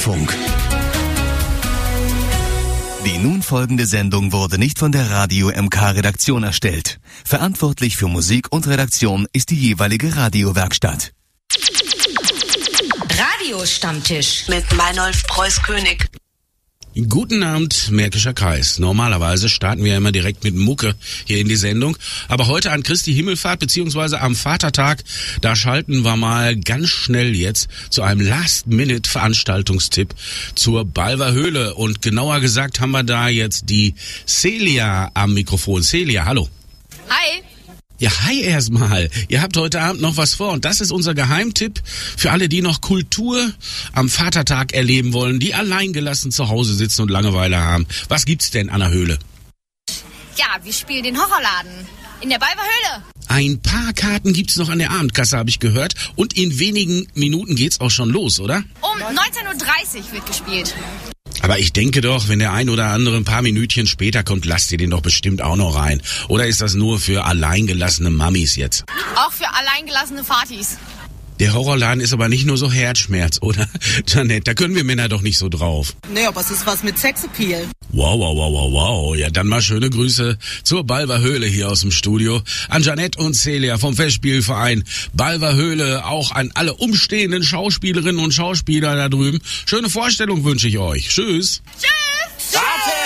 Deutschlandfunk. Die nun folgende Sendung wurde nicht von der Radio MK-Redaktion erstellt. Verantwortlich für Musik und Redaktion ist die jeweilige Radiowerkstatt. Radiostammtisch mit Meinolf Preuß-König. Guten Abend, Märkischer Kreis. Normalerweise starten wir ja immer direkt mit Mucke hier in die Sendung. Aber heute an Christi Himmelfahrt beziehungsweise am Vatertag, da schalten wir mal ganz schnell jetzt zu einem Last-Minute-Veranstaltungstipp zur Balver Höhle. Und genauer gesagt haben wir da jetzt die Celia am Mikrofon. Celia, hallo. Hi. Ja, hi erstmal. Ihr habt heute Abend noch was vor und das ist unser Geheimtipp für alle, die noch Kultur am Vatertag erleben wollen, die alleingelassen zu Hause sitzen und Langeweile haben. Was gibt's denn an der Höhle? Ja, wir spielen den Horrorladen in der Balver Höhle. Ein paar Karten gibt's noch an der Abendkasse, habe ich gehört. Und in wenigen Minuten geht's auch schon los, oder? Um 19.30 Uhr wird gespielt. Aber ich denke doch, wenn der ein oder andere ein paar Minütchen später kommt, lasst ihr den doch bestimmt auch noch rein. Oder ist das nur für alleingelassene Mammis jetzt? Auch für alleingelassene Fatis. Der Horrorladen ist aber nicht nur so Herzschmerz, oder? Janette, da können wir Männer doch nicht so drauf. Nee, aber es ist was mit Sexappeal. Wow. Ja, dann mal schöne Grüße zur Balver Höhle hier aus dem Studio. An Janette und Celia vom Festspielverein Balver Höhle, auch an alle umstehenden Schauspielerinnen und Schauspieler da drüben. Schöne Vorstellung wünsche ich euch. Tschüss. Tschüss.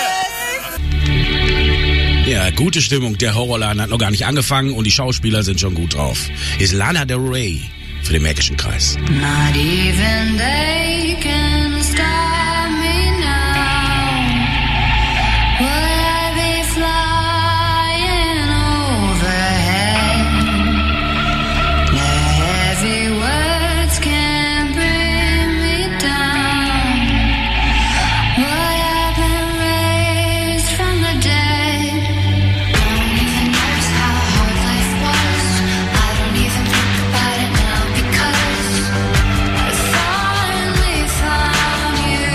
Ja, gute Stimmung. Der Horrorladen hat noch gar nicht angefangen und die Schauspieler sind schon gut drauf. Hier ist Lana Del Rey für den Märkischen Kreis. Not even they can stop me now. Will I be flying overhead? The heavy words can bring me down. Will I be raised from the dead? I don't even notice how hard life was. I don't even think about it now because I finally found you.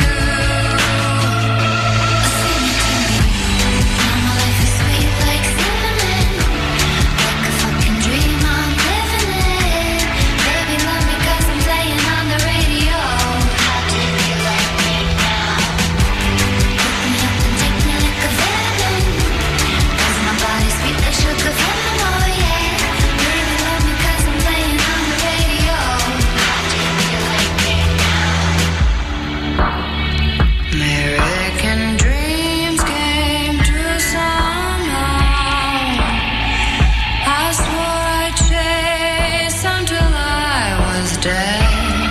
Sing it to me. Now my life is sweet like cinnamon, like a fucking dream I'm living in. Baby, love me 'cause I'm playing on the radio. How do you like me now? Pick me up and take me like a venom, 'cause my body's sweet like sugar venom, oh yeah. Baby, love me 'cause I'm playing on the radio. How do you like me now? American dreams came true somehow. I swore I'd chase until I was dead.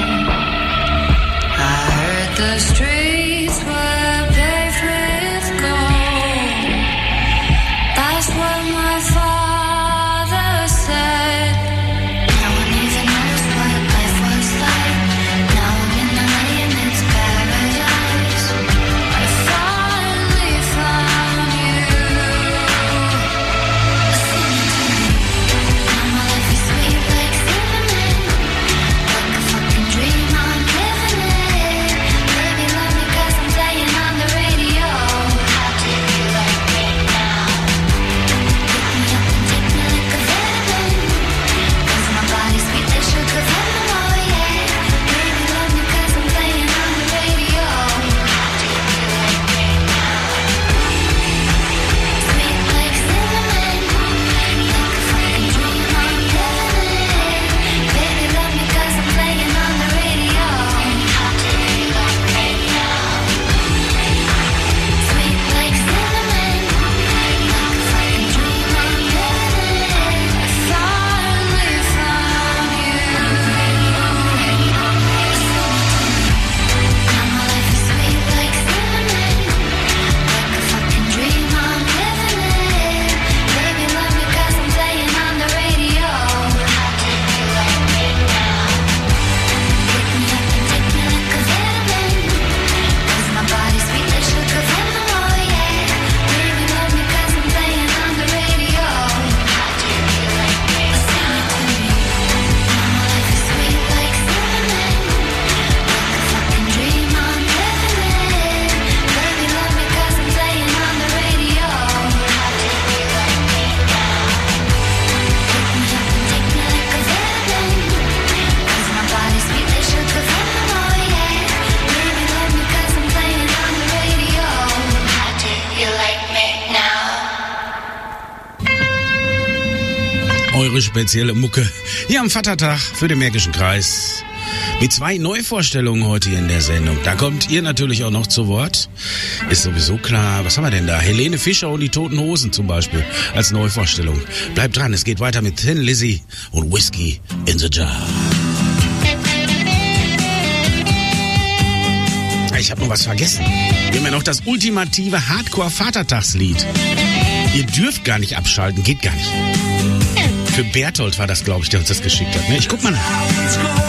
I heard the streets were paved with gold. That's what my father said. No one even knows what life was like. Now I'm in LA and it's paradise. I finally found you. Sing it to me. Now my life is sweet like cinnamon, like a fucking dream I'm living in. Baby, love eure spezielle Mucke hier am Vatertag für den Märkischen Kreis. Mit 2 Neuvorstellungen heute hier in der Sendung. Da kommt ihr natürlich auch noch zu Wort. Ist sowieso klar. Was haben wir denn da? Helene Fischer und die Toten Hosen zum Beispiel als Neuvorstellung. Bleibt dran, es geht weiter mit Thin Lizzy und Whiskey in the Jar. Ich habe noch was vergessen. Wir haben ja noch das ultimative Hardcore-Vatertagslied. Ihr dürft gar nicht abschalten, geht gar nicht. Für Berthold war das, glaube ich, der uns das geschickt hat. Ne? Ich guck mal nach.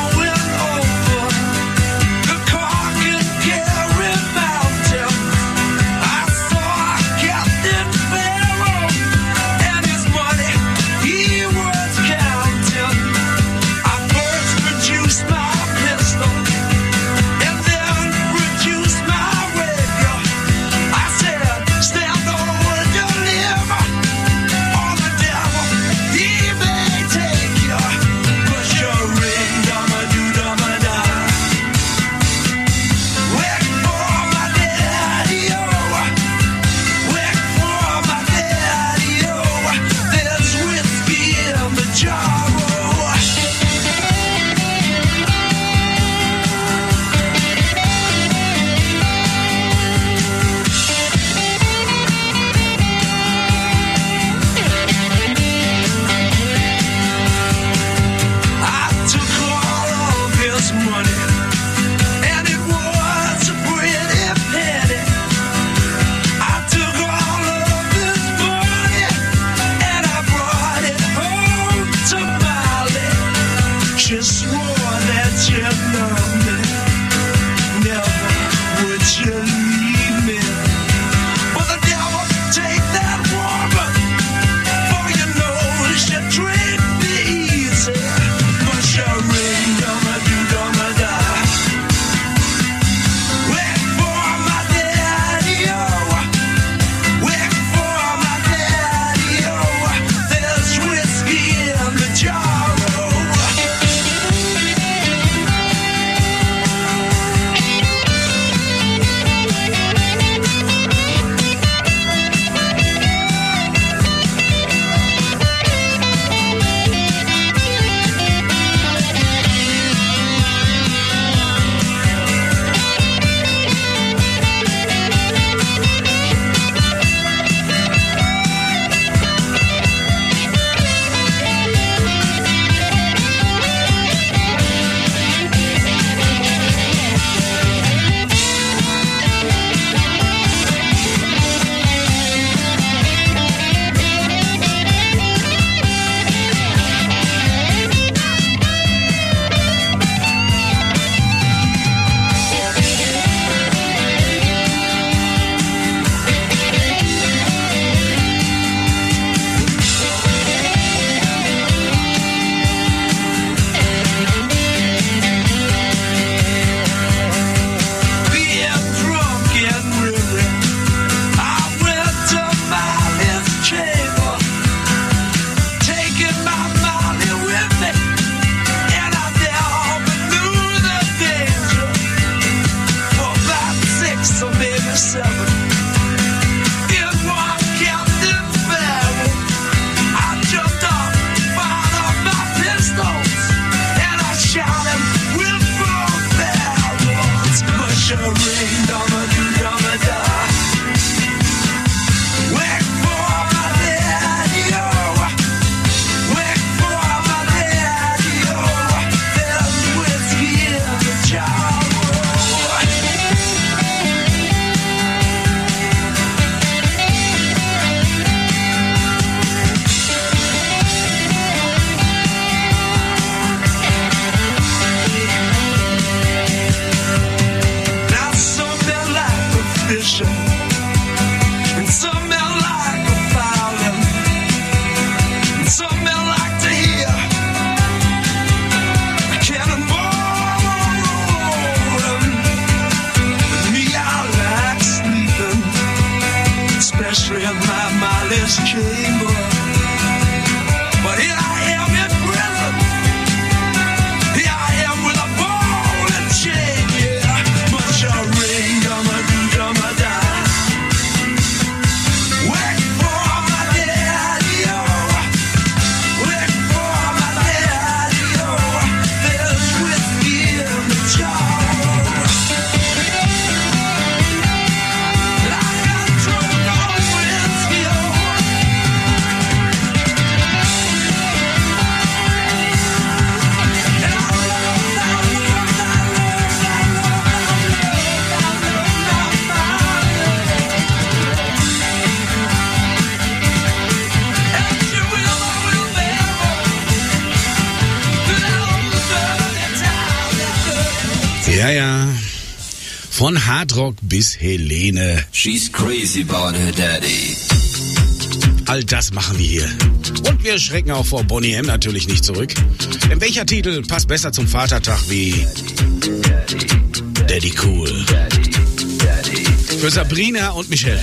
Ja, ja. Von Hardrock bis Helene. She's crazy about her daddy. All das machen wir hier. Und wir schrecken auch vor Boney M. natürlich nicht zurück. Denn welcher Titel passt besser zum Vatertag wie Daddy Cool? Für Sabrina und Michelle.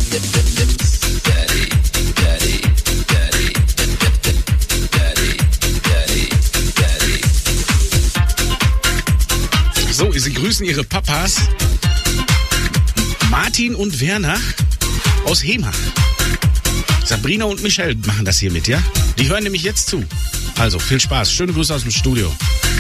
So, sie grüßen ihre Papas. Martin und Werner aus Hemach. Sabrina und Michelle machen das hier mit, ja? Die hören nämlich jetzt zu. Also, viel Spaß. Schöne Grüße aus dem Studio.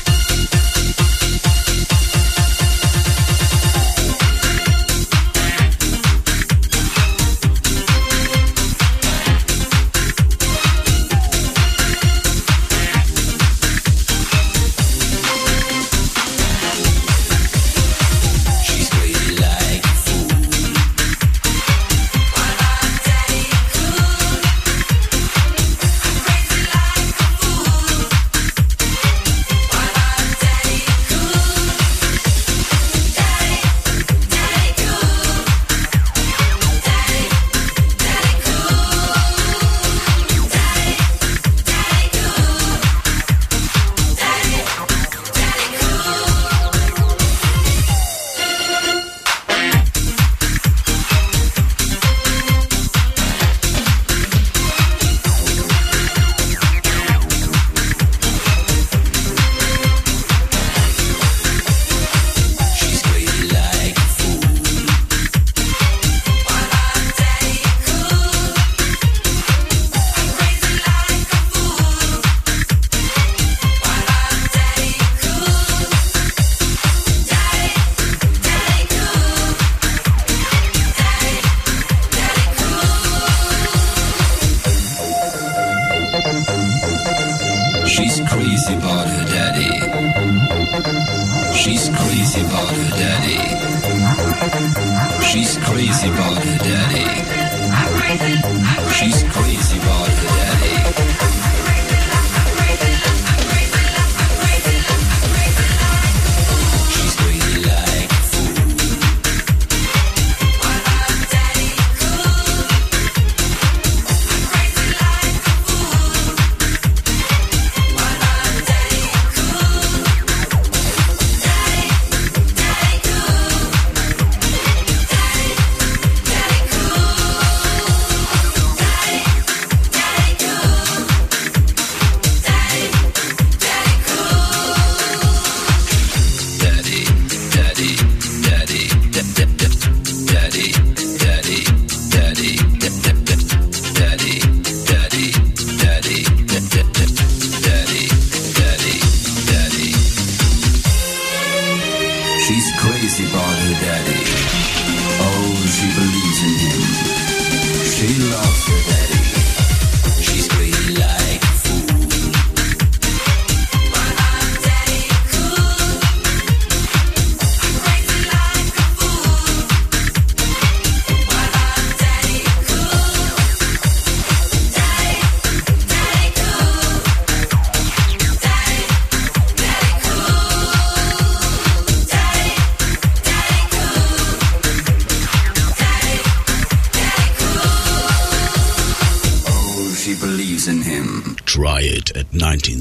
Try it at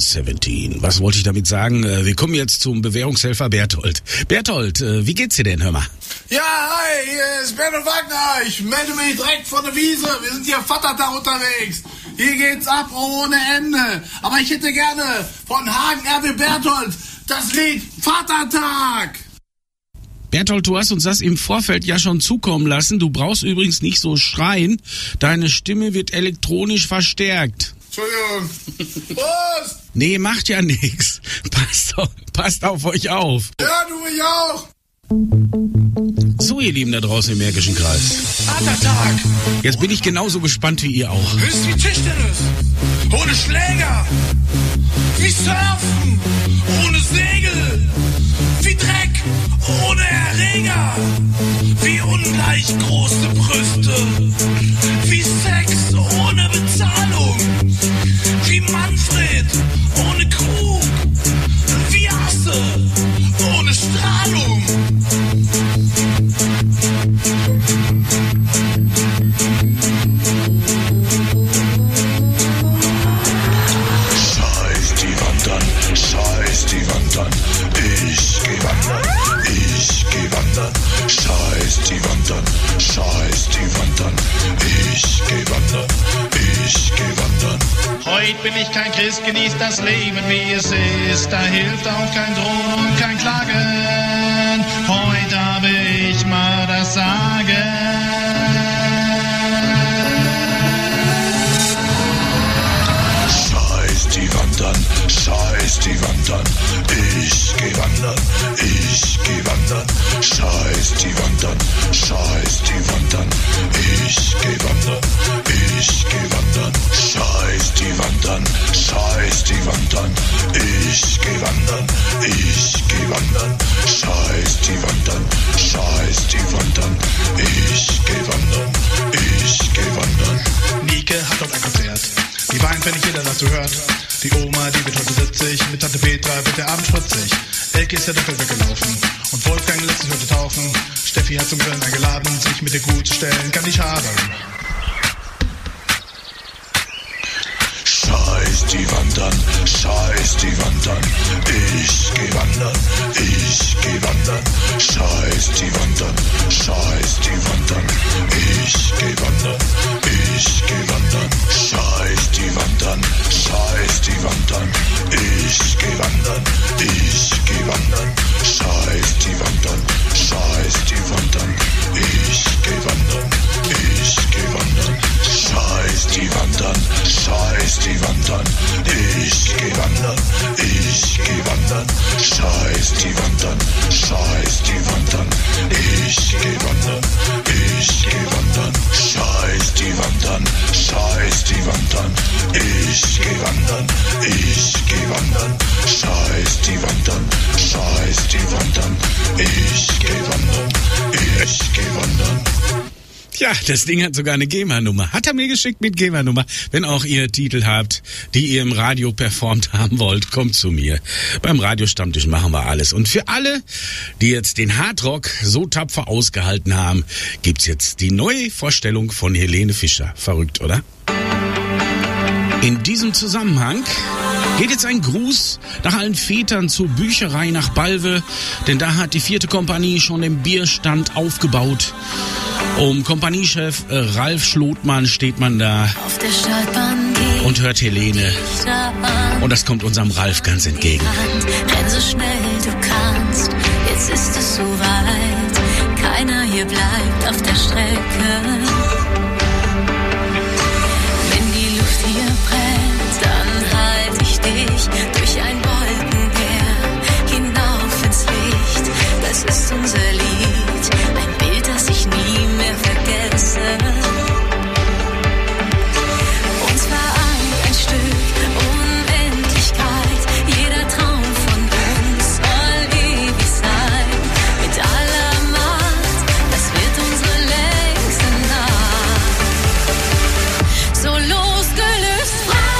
1917. Was wollte ich damit sagen? Wir kommen jetzt zum Bewährungshelfer Berthold. Berthold, wie geht's dir denn, hör mal? Ja, hi, hier ist Bertold Wagner. Ich melde mich direkt von der Wiese. Wir sind hier Vatertag unterwegs. Hier geht's ab ohne Ende. Aber ich hätte gerne von Hagen R.W. Berthold das Lied Vatertag. Berthold, du hast uns das im Vorfeld ja schon zukommen lassen. Du brauchst übrigens nicht so schreien. Deine Stimme wird elektronisch verstärkt. Entschuldigung. Prost! Nee, macht ja nix. Passt auf euch auf. Ja, du mich auch. So, ihr Lieben da draußen im Märkischen Kreis. Vatertag. Jetzt bin ich genauso gespannt wie ihr auch. Ist wie Tischtennis. Ohne Schläger. Wie Surfen. Ohne Segel. Wie Dreck. Ohne Erreger. Wie ungleich große Brüste. Wie Sex ohne Bezahlung. Wie Manfred ohne Krug. Wie Asse ohne Strahlung. geht, bin ich kein Christ, genießt das Leben, wie es ist. Da hilft auch kein Drohen und kein Klagen. Heute habe ich mal das Sagen. Scheiß die Wandern, scheiß die Wandern, ich geh wandern, ich geh wandern. Scheiß die Wandern, scheiß die Wandern, ich geh wandern, ich geh wandern. Scheiß die Wandern, scheiß die Wandern, ich geh wandern, ich geh wandern. Scheiß die Wandern, scheiß die Wandern, ich geh wandern, ich geh wandern. Nike hat dort ein Konzert. Die weint, wenn nicht jeder dazu hört. Die Oma, die wird heute 70. Mit Tante Petra wird der Abend spritzig. Elke ist der Doppel weggelaufen. Und Wolfgang lässt sich heute taufen. Steffi hat zum Grillen eingeladen, sich mit der Kuh zu stellen. Kann nicht schaden. Scheiß die Wandern, scheiß die Wandern, ich geh wandern, ich geh wandern. Scheiß die Wandern, scheiß die Wandern, ich geh wandern, ich geh wandern. Scheiß die Wandern, scheiß die Wandern, ich geh wandern, ich geh wandern. Scheiß die Wandern, scheiß die Wandern, ich geh wandern, ich geh wandern. Scheiß die Wandern, scheiß die Wandern, ich geh wandern, ich geh wandern. Scheiß die Wandern, scheiß die Wandern, ich geh wandern, ich geh wandern. Scheiß die Wandern, scheiß die Wandern, ich geh wandern, ich geh wandern. Scheiß die Wandern, scheiß die Wandern, ich geh wandern, ich geh wandern. Ja, das Ding hat sogar eine GEMA-Nummer. Hat er mir geschickt mit GEMA-Nummer. Wenn auch ihr Titel habt, die ihr im Radio performt haben wollt, kommt zu mir. Beim Radiostammtisch machen wir alles. Und für alle, die jetzt den Hardrock so tapfer ausgehalten haben, gibt's jetzt die neue Vorstellung von Helene Fischer. Verrückt, oder? In diesem Zusammenhang geht jetzt ein Gruß nach allen Vätern zur Bücherei nach Balve, denn da hat die 4. Kompanie schon den Bierstand aufgebaut. Um Kompaniechef Ralf Schlotmann steht man da und hört Helene. Und das kommt unserem Ralf ganz entgegen. Renn so schnell du kannst, jetzt ist es soweit. Keiner hier bleibt auf der Strecke. Wenn die Luft hier brennt, dann halt ich dich durch ein Wolkenmeer hinauf ins Licht. Das ist unser Lied, ein Bild, das ich nie mehr vergesse. Uns vereint ein Stück Unendlichkeit. Jeder Traum von uns soll ewig sein. Mit aller Macht, das wird unsere längste Nacht. So losgelöst frei.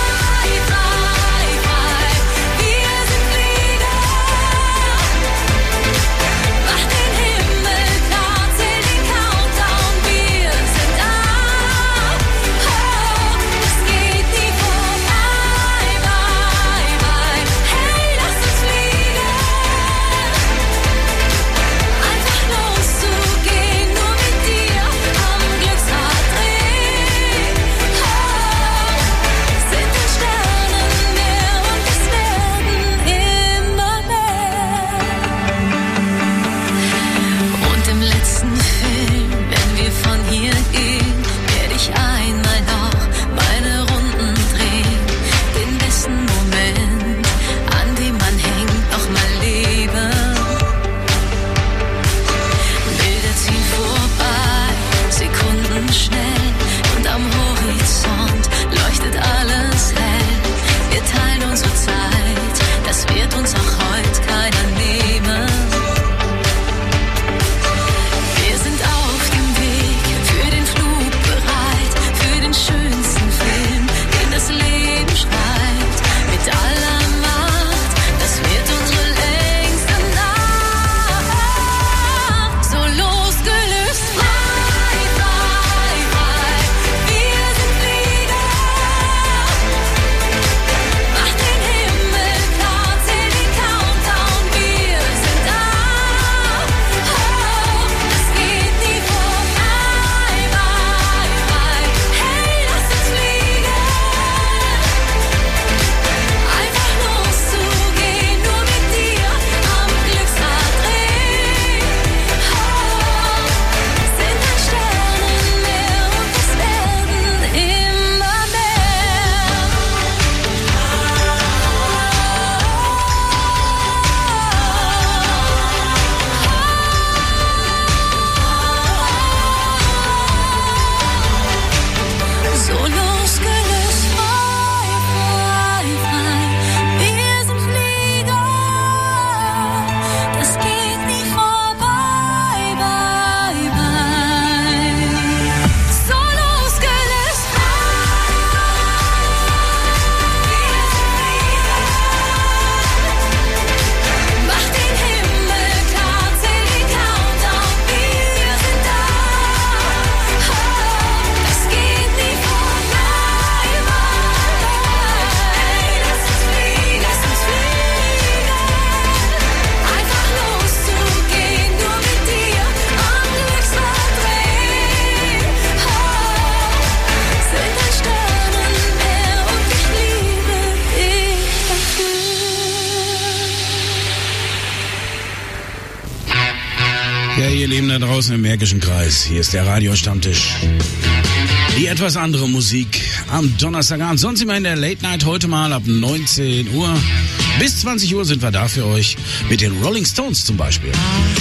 Ja, ihr Lieben da draußen im Märkischen Kreis, hier ist der Radiostammtisch. Die etwas andere Musik am Donnerstagabend. Sonst immer in der Late Night, heute mal ab 19 Uhr. Bis 20 Uhr sind wir da für euch mit den Rolling Stones zum Beispiel.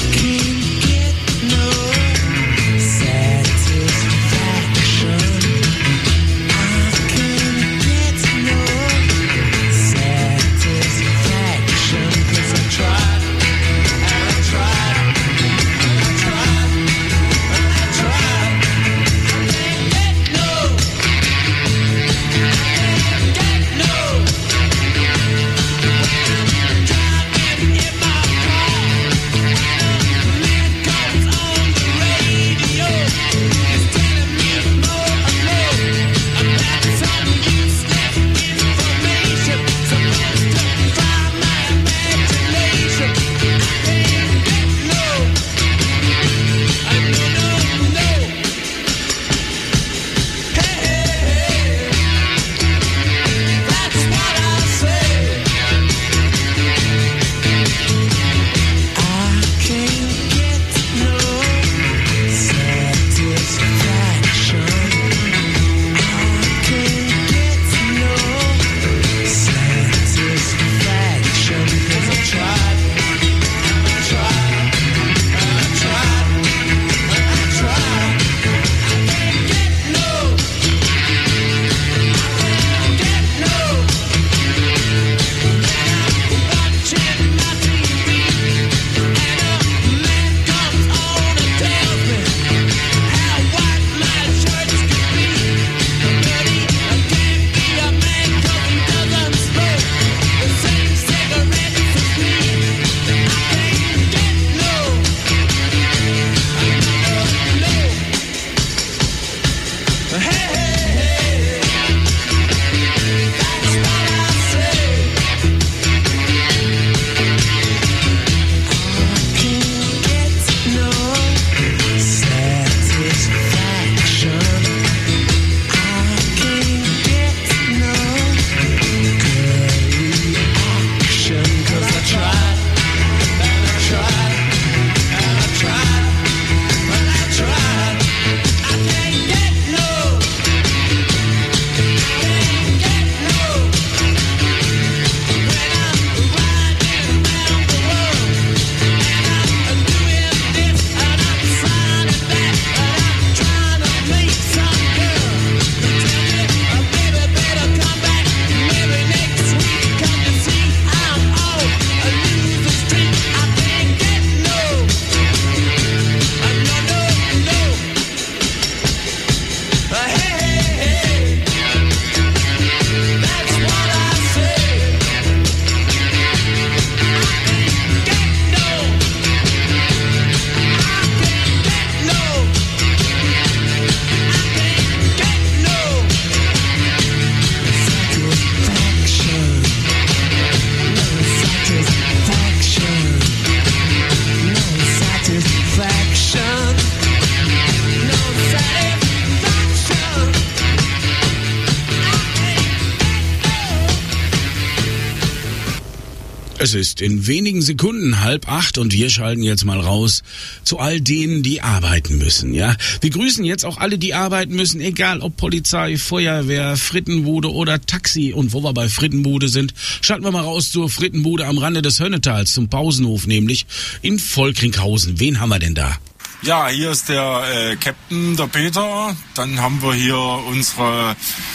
Es ist in wenigen Sekunden 7:30 und wir schalten jetzt mal raus zu all denen, die arbeiten müssen, ja. Wir grüßen jetzt auch alle, die arbeiten müssen, egal ob Polizei, Feuerwehr, Frittenbude oder Taxi. Und wo wir bei Frittenbude sind, schalten wir mal raus zur Frittenbude am Rande des Hönnetals, zum Pausenhof nämlich in Volkringhausen. Wen haben wir denn da? Ja, hier ist der Captain, der Peter. Dann haben wir hier unsere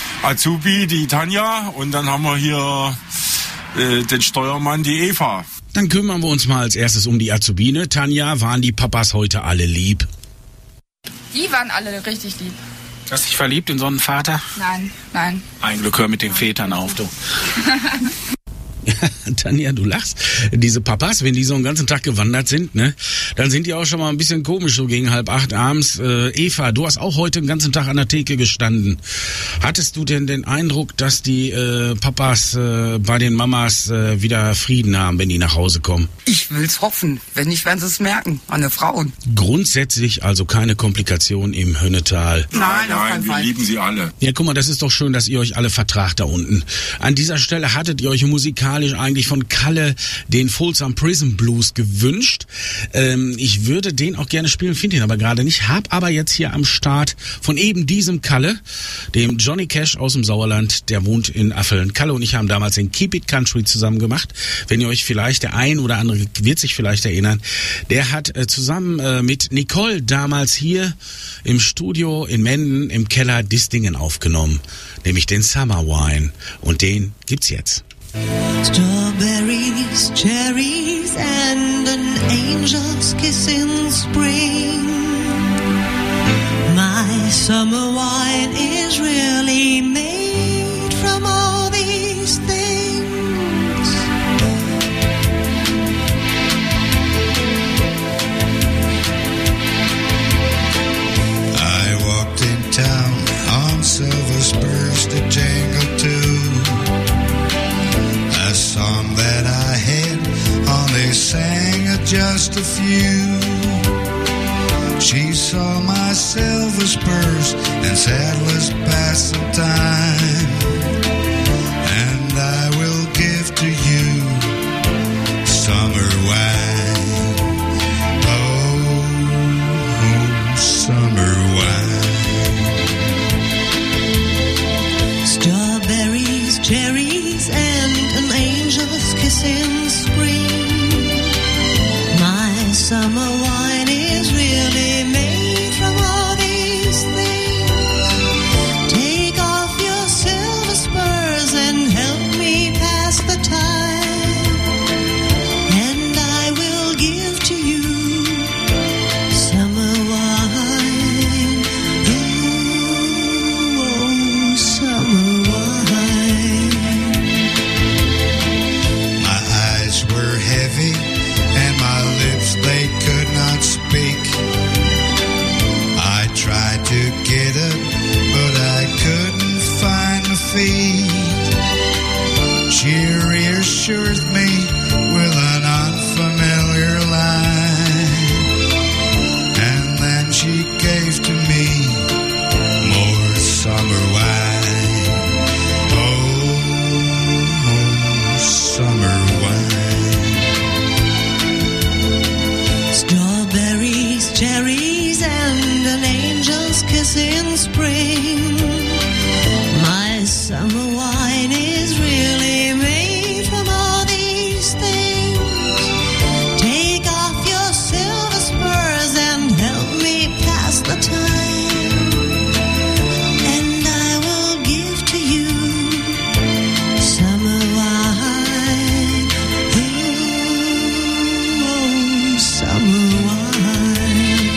Azubi, die Tanja. Und dann haben wir hier den Steuermann, die Eva. Dann kümmern wir uns mal als erstes um die Azubine. Tanja, waren die Papas heute alle lieb? Die waren alle richtig lieb. Hast du dich verliebt in so einen Vater? Nein. Ein Glück, hör mit den Vätern auf, du. Tanja, du lachst. Diese Papas, wenn die so einen ganzen Tag gewandert sind, ne, dann sind die auch schon mal ein bisschen komisch, so gegen 7:30 abends. Eva, du hast auch heute den ganzen Tag an der Theke gestanden. Hattest du denn den Eindruck, dass die Papas bei den Mamas wieder Frieden haben, wenn die nach Hause kommen? Ich will's hoffen. Wenn nicht, werden sie es merken. An den Frauen. Grundsätzlich also keine Komplikation im Hönnetal. Nein, wir lieben sie alle. Ja, guck mal, das ist doch schön, dass ihr euch alle vertragt da unten. An dieser Stelle hattet ihr euch musikalisch eigentlich eigentlich von Kalle den Folsom Prison Blues gewünscht. Ich würde den auch gerne spielen, finde ihn aber gerade nicht. Hab aber jetzt hier am Start von eben diesem Kalle, dem Johnny Cash aus dem Sauerland, der wohnt in Affeln. Kalle und ich haben damals den Keep It Country zusammen gemacht. Wenn ihr euch vielleicht, der ein oder andere wird sich vielleicht erinnern, der hat zusammen mit Nicole damals hier im Studio in Menden im Keller das Dingen aufgenommen, nämlich den Summer Wine. Und den gibt's jetzt. Strawberries, cherries and an angel's kiss in spring. My summer wine is really made from all these things. I walked in town on silver spurs to jangle too. A song that I had only sang just a few. She saw my silver spurs and said let's pass some time. And I will give to you summer wine. Oh, summer wine. Strawberries, cherries and an angel's kiss in spring. My summer wine is really made from all these things. Take off your silver spurs and help me pass the time. And I will give to you summer wine. Oh, summer wine. My eyes were heavy and my lips, they could not speak. I tried to get up, but I couldn't find my feet. She reassured me with an unfamiliar line, and then she gave to me more summer wine. Oh, summer wine. Strawberries, cherries, and an angel's kiss in spring. My summer wine is really made from all these things. Take off your silver spurs and help me pass the time. And I will give to you summer wine. Oh, summer wine.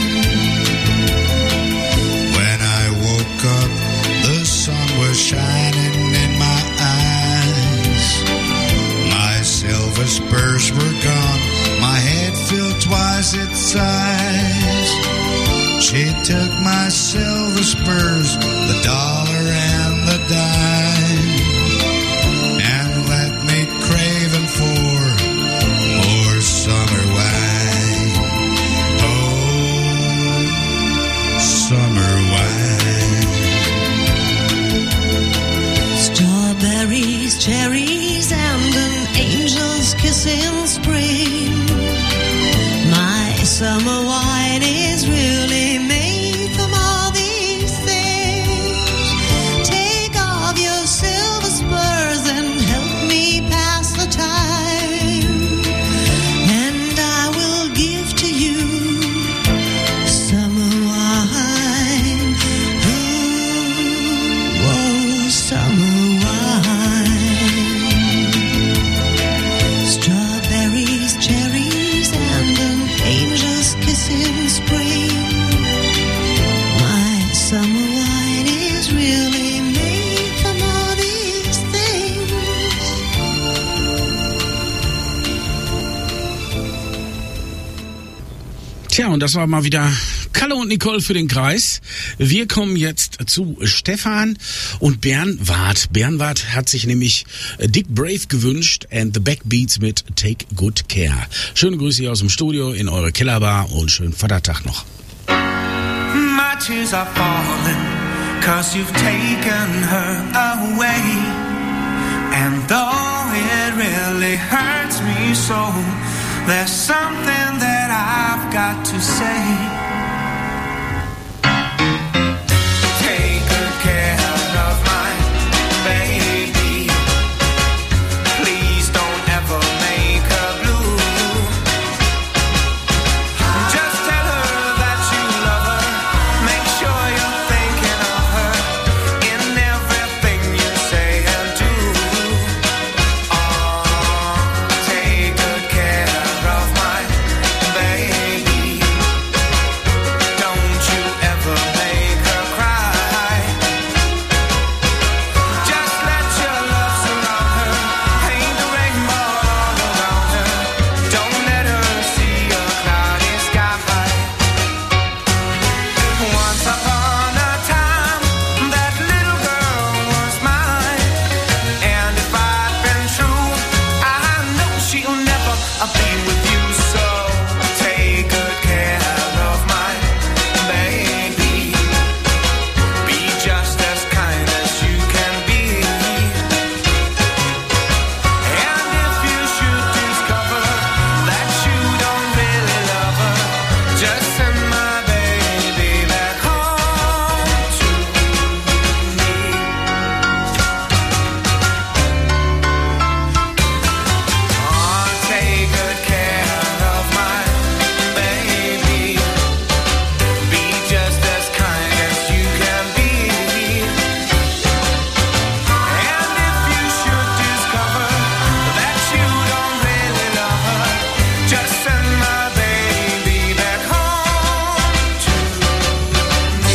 When I woke up, the sun was shining in my eyes. My silver spurs were gone, my head filled twice its size. She took my silver spurs, the dollar and the dime, and left me craving for more summer wine. Oh, summer wine. Strawberries, cherries, and an angel's kiss in spring. My summer wine is really made from all these things. Take off your silver spurs and help me pass the time. And I will give to you summer wine. Oh, summer wine. Strawberries, cherries, and an angel's kiss in spring. My summer wine is really made from all these things. Tja, und das war mal wieder Kalle und Nicole für den Kreis. Wir kommen jetzt zu Stefan und Bernward. Bernward hat sich nämlich Dick Brave gewünscht and the Backbeats mit Take Good Care. Schöne Grüße hier aus dem Studio in eure Kellerbar und schönen Vatertag noch. My tears are falling, 'cause you've taken her away. And though it really hurts me so. There's something that I've got to say. Take good care of my baby. Please don't ever make her blue. Just tell her that you love her. Make sure you're thinking of her in everything you say and do. Take good care of my baby. Don't you ever make her cry. Just let your love surround her. Paint the rainbow all around her. Don't let her see a cloudy sky. Once upon a time, that little girl was mine. And if I'd been true, I know she'll never be with you. So take good care of my baby. Be just as kind as you can be. And if you should discover that you don't really love her, just send my baby back home to me. Take good care of my baby. Be just as kind as you can be. And if you should discover that you don't really love her, just send my baby back home to me.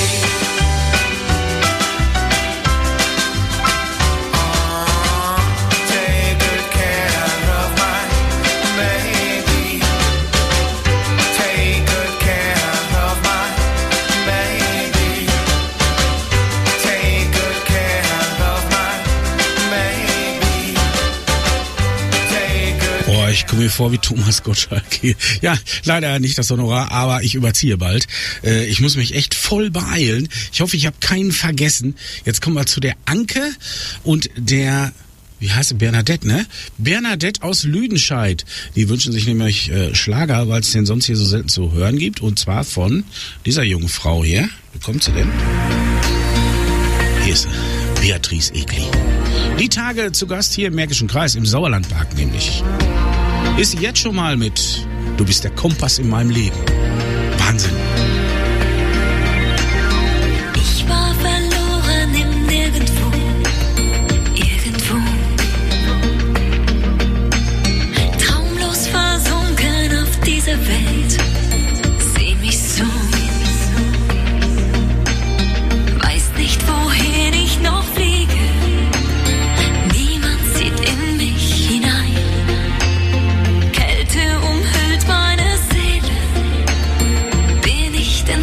Take good care of my baby. Take good care of my baby. Take good care of my baby. Take good. Boah, ich komme mir vor wie Thomas Gottschalk hier. Ja, leider nicht das Honorar, aber ich überziehe bald. Ich muss mich echt voll beeilen. Ich hoffe, ich habe keinen vergessen. Jetzt kommen wir zu der Anke und der, wie heißt sie, Bernadette, ne? Bernadette aus Lüdenscheid. Die wünschen sich nämlich Schlager, weil es den sonst hier so selten zu hören gibt. Und zwar von dieser jungen Frau hier. Wie kommt sie denn? Hier ist sie, Beatrice Egli. Die Tage zu Gast hier im Märkischen Kreis, im Sauerlandpark nämlich. Ist sie jetzt schon mal mit Du bist der Kompass in meinem Leben. Wahnsinn. Ich war verloren im Nirgendwo, irgendwo. Traumlos versunken auf dieser Welt. Seh mich so. Weiß nicht, wohin ich noch fliege. Niemand sieht in mich hinein. Kälte umhüllt meine Seele. Bin ich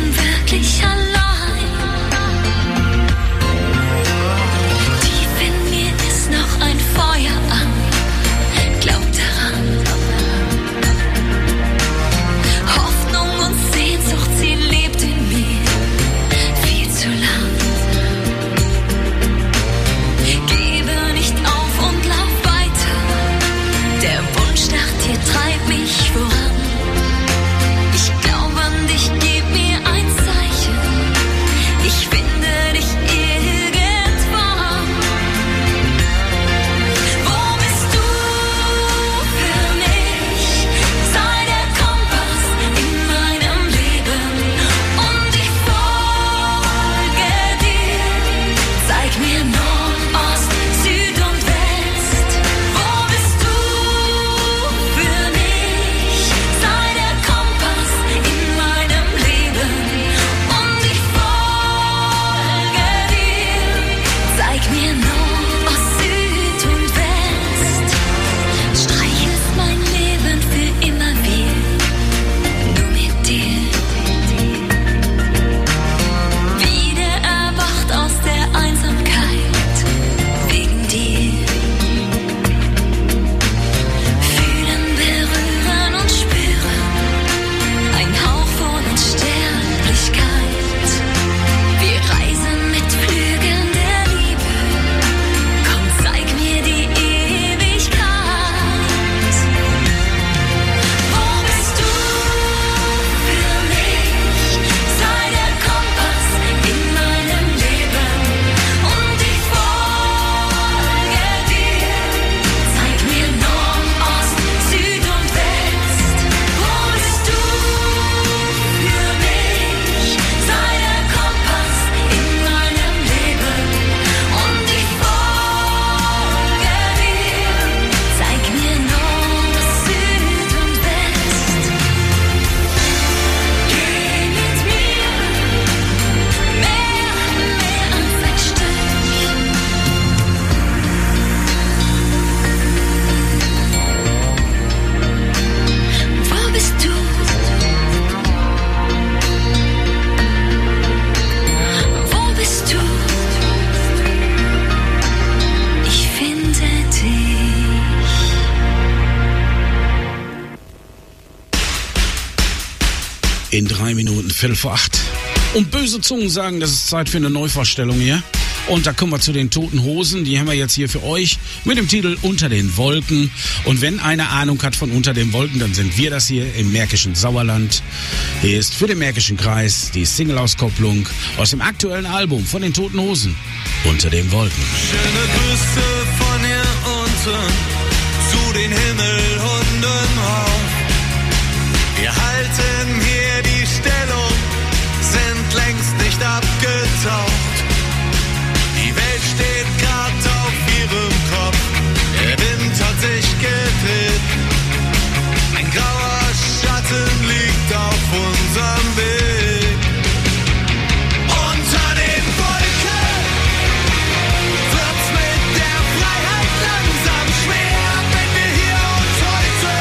In 3 Minuten, 7:45. Und böse Zungen sagen, das ist Zeit für eine Neuvorstellung hier. Und da kommen wir zu den Toten Hosen. Die haben wir jetzt hier für euch mit dem Titel Unter den Wolken. Und wenn eine Ahnung hat von Unter den Wolken, dann sind wir das hier im Märkischen Sauerland. Hier ist für den Märkischen Kreis die Single-Auskopplung aus dem aktuellen Album von den Toten Hosen. Unter den Wolken. Schöne Grüße von hier unten zu den Himmelhunden rauf. Wir halten hier die Stellung, sind längst nicht abgetaucht. Die Welt steht grad auf ihrem Kopf, der Wind hat sich gedreht. Ein grauer Schatten liegt auf unserem Weg. Unter den Wolken wird's mit der Freiheit langsam schwer, wenn wir hier uns heute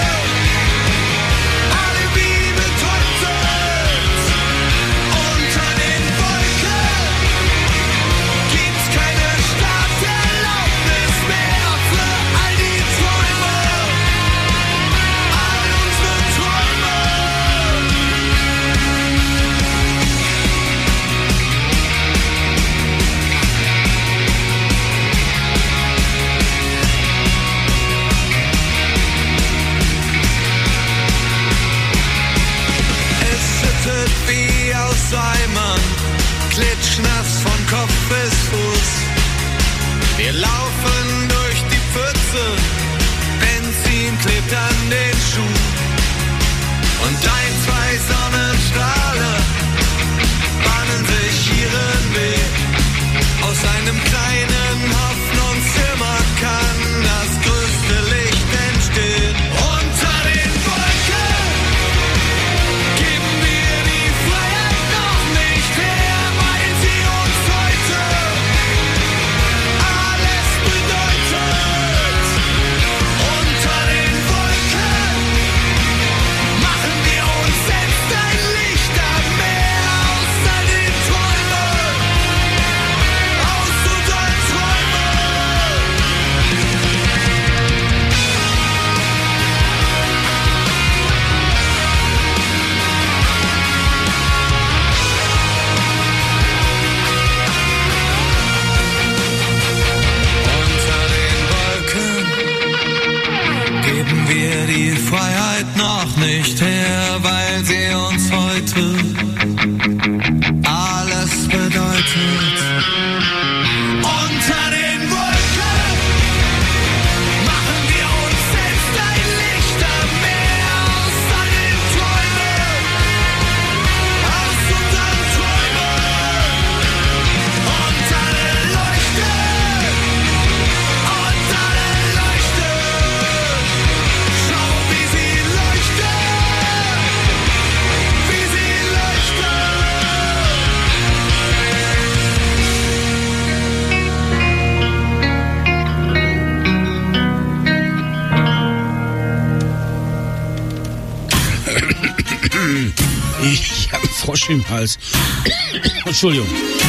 alle wie betäubt sind. Unter den Wolken gibt's keine Starterlaubnis mehr für all die Träume, all unsere Träume. Es schüttet wie aus Eimern, klitschnass von Kopf bis Fuß. Wir laufen durch die Pfütze, Benzin klebt an den Schuhen. Und 1-2 Sonnenstrahlen bahnen sich ihren Weg. Aus einem kleinen Hoffnungszimmer kann das größte Licht entstehen. Unter den Wolken geben wir die Freiheit noch nicht her, weil sie uns heute alles bedeutet. Unter den Wolken machen wir uns selbst ein Licht am Meer aus all den Träumen, aus unseren Träumen. Unter den Wolken geben wir die Freiheit noch nicht her, weil sie uns heute alles bedeutet. Unter den Wolken machen wir uns selbst ein Licht am Meer aus all den Träumen, aus unseren Träumen. Unter der Leuchte, unter der Leuchte, schau wie sie leuchtet, wie sie leuchtet. Ich habe einen Frosch im Hals. Entschuldigung.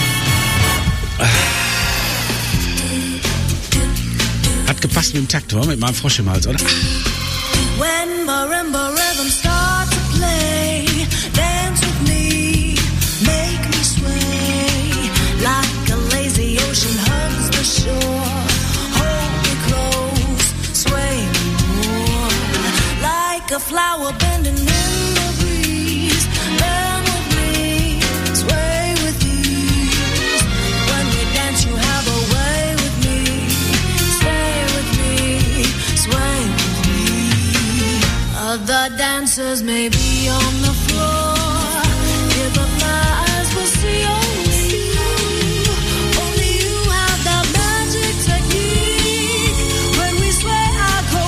Hat gepasst mit dem Takt, oder? Mit meinem Frosch im Hals, oder? When marimba rhythms start to play, dance with me, make me sway, like a lazy ocean hugs the shore. Hold me close, sway me more, like a flower bending in the breeze. Bend with me, sway with ease. When we dance, you have a way with me. Stay with me, sway with me. Other dancers may be on the floor. Give up my eyes, will see only you. Only you have that magic technique. When we sway, I go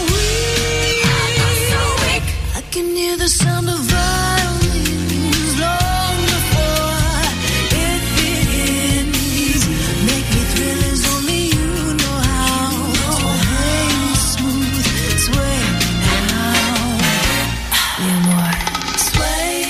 weak. I can hear the sound of violins long before it begins. Make me thrill as only you know how. So hey, smooth, sway me now. Mi amor, sway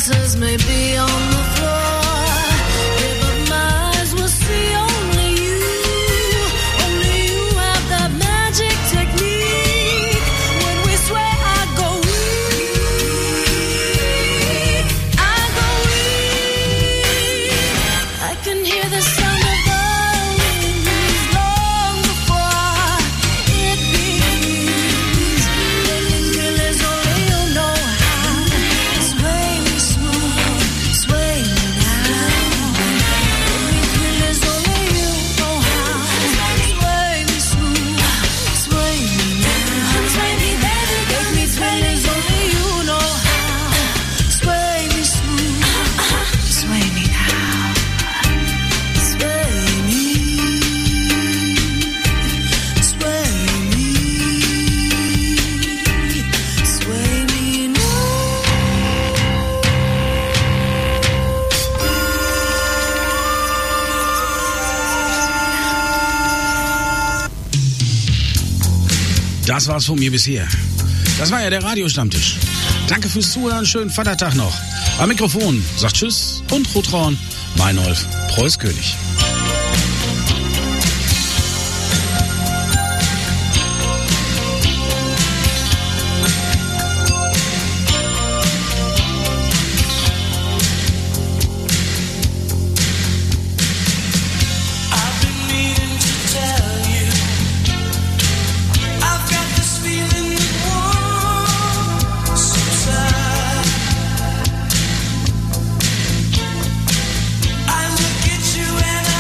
answers may be on the floor. Yeah, but my eyes will see only you. Only you have that magic technique. When we swear, I go weak. I go weak. I can hear the sound of violins long before it begins. Making killers only you know how. Sway me smooth, sway me now. Making killers only you know how. Sway me smooth, sway me now. Sway me, baby, make me killers only you know how. Sway me smooth, sway me now. Sway me, sway me, sway me now. Das war's von mir bisher. Das war ja der Radiostammtisch. Danke fürs Zuhören, schönen Vatertag noch. Am Mikrofon sagt Tschüss und Rutrauen, Meinolf Preußkönig. I've been needing to tell you, I've got this feeling that won't subside. I look at you and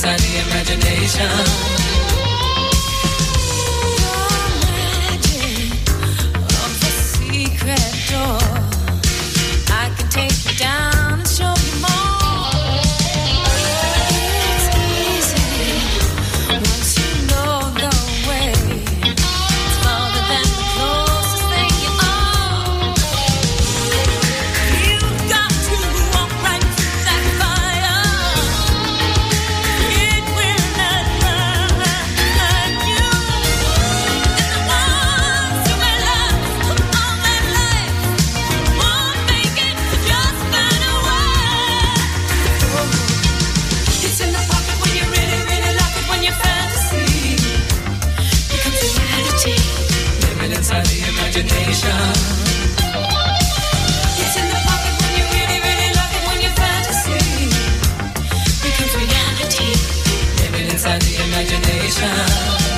inside the imagination. Down and show you more. It's easy once you know the way. It's farther than the closest thing you own. You've got to walk right through that fire. It will not burn you. And the ones who may last all their life won't make it just. It's in the pocket when you really, really like it. When your fantasy becomes reality, Living inside the imagination. it's in the pocket when you really, really like it. When your fantasy becomes reality, Living inside the imagination.